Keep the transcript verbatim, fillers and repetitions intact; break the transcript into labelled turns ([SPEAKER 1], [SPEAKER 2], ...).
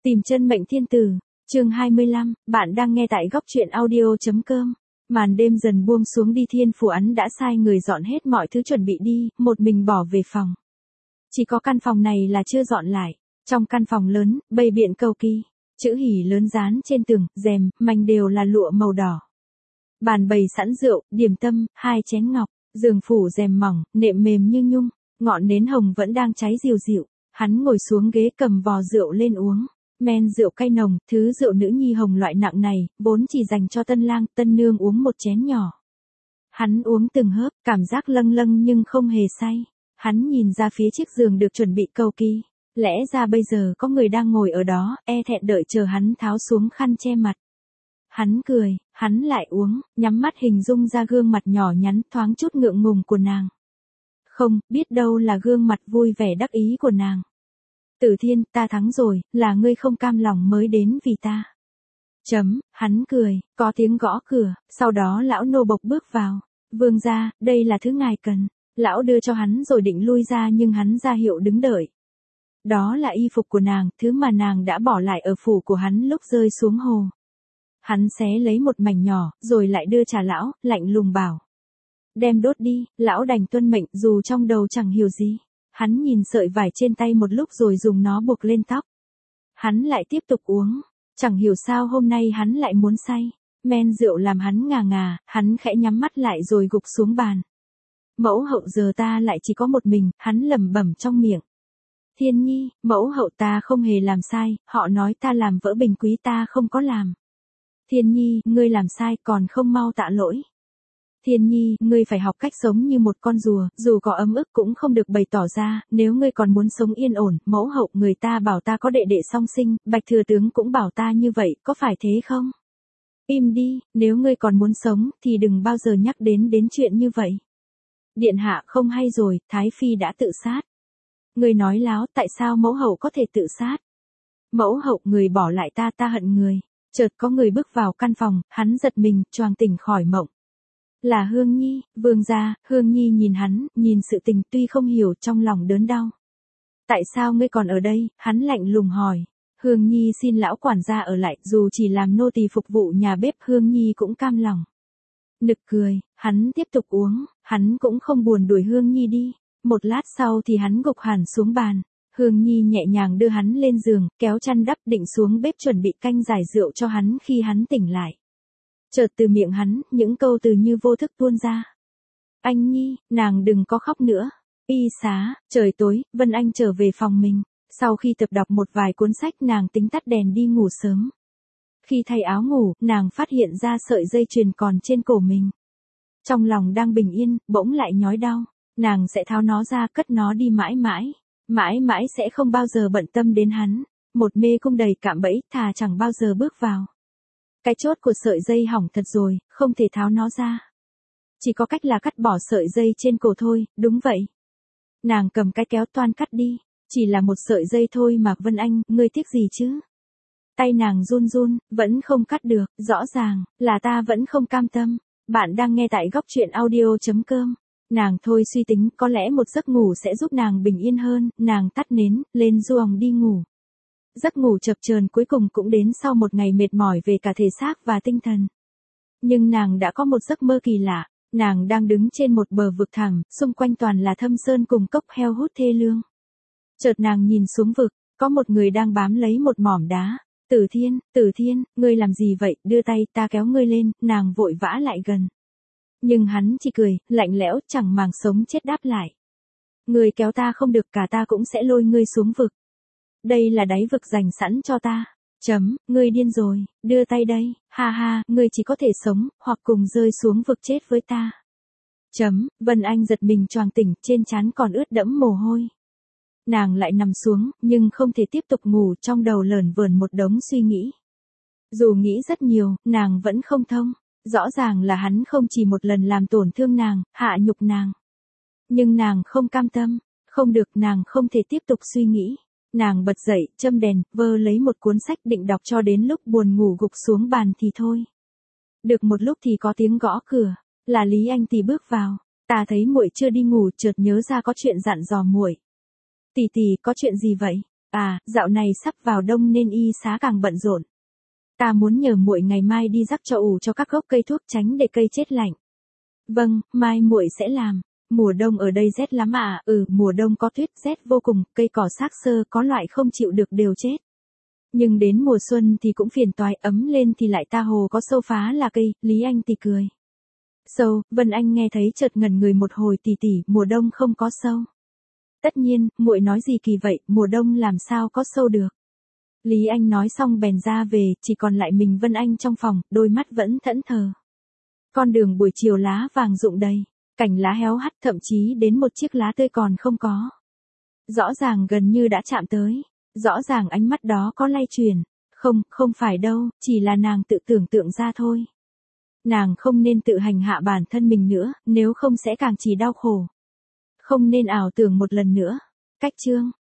[SPEAKER 1] Tìm chân mệnh thiên tử, chương hai mươi lăm, bạn đang nghe tại góc truyện audio.com. Màn đêm dần buông xuống đi, Thiên Phủ Ấn đã sai người dọn hết mọi thứ chuẩn bị đi, một mình bỏ về phòng. Chỉ có căn phòng này là chưa dọn lại. Trong căn phòng lớn, bày biện cầu kỳ, chữ hỉ lớn dán trên tường, rèm, mành đều là lụa màu đỏ. Bàn bày sẵn rượu, điểm tâm, hai chén ngọc, giường phủ rèm mỏng, nệm mềm như nhung, ngọn nến hồng vẫn đang cháy dịu dịu. Hắn ngồi xuống ghế cầm vò rượu lên uống. Men rượu cay nồng, thứ rượu nữ nhi hồng loại nặng này, vốn chỉ dành cho tân lang, tân nương uống một chén nhỏ. Hắn uống từng hớp, cảm giác lâng lâng nhưng không hề say. Hắn nhìn ra phía chiếc giường được chuẩn bị cầu kỳ. Lẽ ra bây giờ có người đang ngồi ở đó, e thẹn đợi chờ hắn tháo xuống khăn che mặt. Hắn cười, hắn lại uống, nhắm mắt hình dung ra gương mặt nhỏ nhắn thoáng chút ngượng ngùng của nàng. Không, biết đâu là gương mặt vui vẻ đắc ý của nàng. Tử Thiên, ta thắng rồi, là ngươi không cam lòng mới đến vì ta. Chấm, hắn cười, có tiếng gõ cửa, sau đó lão nô bộc bước vào. Vương gia, đây là thứ ngài cần. Lão đưa cho hắn rồi định lui ra nhưng hắn ra hiệu đứng đợi. Đó là y phục của nàng, thứ mà nàng đã bỏ lại ở phủ của hắn lúc rơi xuống hồ. Hắn xé lấy một mảnh nhỏ, rồi lại đưa trả lão, lạnh lùng bảo. Đem đốt đi, lão đành tuân mệnh dù trong đầu chẳng hiểu gì. Hắn nhìn sợi vải trên tay một lúc rồi dùng nó buộc lên tóc. Hắn lại tiếp tục uống. Chẳng hiểu sao hôm nay hắn lại muốn say. Men rượu làm hắn ngà ngà, hắn khẽ nhắm mắt lại rồi gục xuống bàn. Mẫu hậu giờ ta lại chỉ có một mình, hắn lẩm bẩm trong miệng. Thiên Nhi, mẫu hậu ta không hề làm sai, họ nói ta làm vỡ bình quý ta không có làm. Thiên Nhi, ngươi làm sai còn không mau tạ lỗi. Thiên Nhi, ngươi phải học cách sống như một con rùa, dù có ấm ức cũng không được bày tỏ ra, nếu ngươi còn muốn sống yên ổn, mẫu hậu người ta bảo ta có đệ đệ song sinh, Bạch thừa tướng cũng bảo ta như vậy, có phải thế không? Im đi, nếu ngươi còn muốn sống, thì đừng bao giờ nhắc đến đến chuyện như vậy. Điện hạ không hay rồi, Thái Phi đã tự sát. Ngươi nói láo, tại sao mẫu hậu có thể tự sát? Mẫu hậu, người bỏ lại ta, ta hận người. Chợt có người bước vào căn phòng, hắn giật mình, choàng tỉnh khỏi mộng. Là Hương Nhi, vương gia. Hương Nhi nhìn hắn, nhìn sự tình tuy không hiểu trong lòng đớn đau. Tại sao ngươi còn ở đây? Hắn lạnh lùng hỏi. Hương Nhi xin lão quản gia ở lại, dù chỉ làm nô tỳ phục vụ nhà bếp Hương Nhi cũng cam lòng. Nực cười, hắn tiếp tục uống, hắn cũng không buồn đuổi Hương Nhi đi. Một lát sau thì hắn gục hẳn xuống bàn. Hương Nhi nhẹ nhàng đưa hắn lên giường, kéo chăn đắp định xuống bếp chuẩn bị canh giải rượu cho hắn khi hắn tỉnh lại. Chợt từ miệng hắn, những câu từ như vô thức tuôn ra. Anh Nhi, nàng đừng có khóc nữa. Y xá, trời tối, Vân Anh trở về phòng mình. Sau khi tập đọc một vài cuốn sách nàng tính tắt đèn đi ngủ sớm. Khi thay áo ngủ, nàng phát hiện ra sợi dây chuyền còn trên cổ mình. Trong lòng đang bình yên, bỗng lại nhói đau. Nàng sẽ tháo nó ra cất nó đi mãi mãi. Mãi mãi sẽ không bao giờ bận tâm đến hắn. Một mê cung đầy cạm bẫy, thà chẳng bao giờ bước vào. Cái chốt của sợi dây hỏng thật rồi, không thể tháo nó ra. Chỉ có cách là cắt bỏ sợi dây trên cổ thôi, đúng vậy. Nàng cầm cái kéo toan cắt đi. Chỉ là một sợi dây thôi mà Vân Anh, ngươi tiếc gì chứ? Tay nàng run run, vẫn không cắt được, rõ ràng, là ta vẫn không cam tâm. Bạn đang nghe tại góc truyện audio.com. Nàng thôi suy tính, có lẽ một giấc ngủ sẽ giúp nàng bình yên hơn, nàng tắt nến, lên giường đi ngủ. Giấc ngủ chập chờn cuối cùng cũng đến sau một ngày mệt mỏi về cả thể xác và tinh thần. Nhưng nàng đã có một giấc mơ kỳ lạ, nàng đang đứng trên một bờ vực thẳm, xung quanh toàn là thâm sơn cùng cốc heo hút thê lương. Chợt nàng nhìn xuống vực, có một người đang bám lấy một mỏm đá. Tử Thiên, Tử Thiên, ngươi làm gì vậy, đưa tay ta kéo ngươi lên, nàng vội vã lại gần. Nhưng hắn chỉ cười, lạnh lẽo, chẳng màng sống chết đáp lại. Ngươi kéo ta không được, cả ta cũng sẽ lôi ngươi xuống vực. Đây là đáy vực dành sẵn cho ta. Chấm, ngươi điên rồi, đưa tay đây, ha ha, ngươi chỉ có thể sống, hoặc cùng rơi xuống vực chết với ta. Chấm, Vân Anh giật mình choàng tỉnh, trên trán còn ướt đẫm mồ hôi. Nàng lại nằm xuống, nhưng không thể tiếp tục ngủ, trong đầu lởn vởn một đống suy nghĩ. Dù nghĩ rất nhiều, nàng vẫn không thông. Rõ ràng là hắn không chỉ một lần làm tổn thương nàng, hạ nhục nàng. Nhưng nàng không cam tâm, không được, nàng không thể tiếp tục suy nghĩ. Nàng bật dậy, châm đèn, vơ lấy một cuốn sách định đọc cho đến lúc buồn ngủ gục xuống bàn thì thôi. Được một lúc thì có tiếng gõ cửa, là Lý Anh Tỷ bước vào. Ta thấy muội chưa đi ngủ, chợt nhớ ra có chuyện dặn dò muội. Tỷ tỷ, có chuyện gì vậy? À, dạo này sắp vào đông nên y xá càng bận rộn. Ta muốn nhờ muội ngày mai đi rắc cho ủ cho các gốc cây thuốc tránh để cây chết lạnh. Vâng, mai muội sẽ làm. Mùa đông ở đây rét lắm ạ. À? Ừ, mùa đông có tuyết rét vô cùng, cây cỏ xác xơ có loại không chịu được đều chết. Nhưng đến mùa xuân thì cũng phiền toái, ấm lên thì lại ta hồ có sâu phá là cây. Lý Anh thì cười. Sâu, Vân Anh nghe thấy chợt ngẩn người một hồi, tỷ tỷ, mùa đông không có sâu. Tất nhiên, muội nói gì kỳ vậy, mùa đông làm sao có sâu được. Lý Anh nói xong bèn ra về, chỉ còn lại mình Vân Anh trong phòng, đôi mắt vẫn thẫn thờ. Con đường buổi chiều lá vàng rụng đầy, cành lá héo hắt, thậm chí đến một chiếc lá tươi còn không có. Rõ ràng gần như đã chạm tới, rõ ràng ánh mắt đó có lay chuyển. Không, không phải đâu, chỉ là nàng tự tưởng tượng ra thôi. Nàng không nên tự hành hạ bản thân mình nữa, nếu không sẽ càng chỉ đau khổ. Không nên ảo tưởng một lần nữa. Cách chương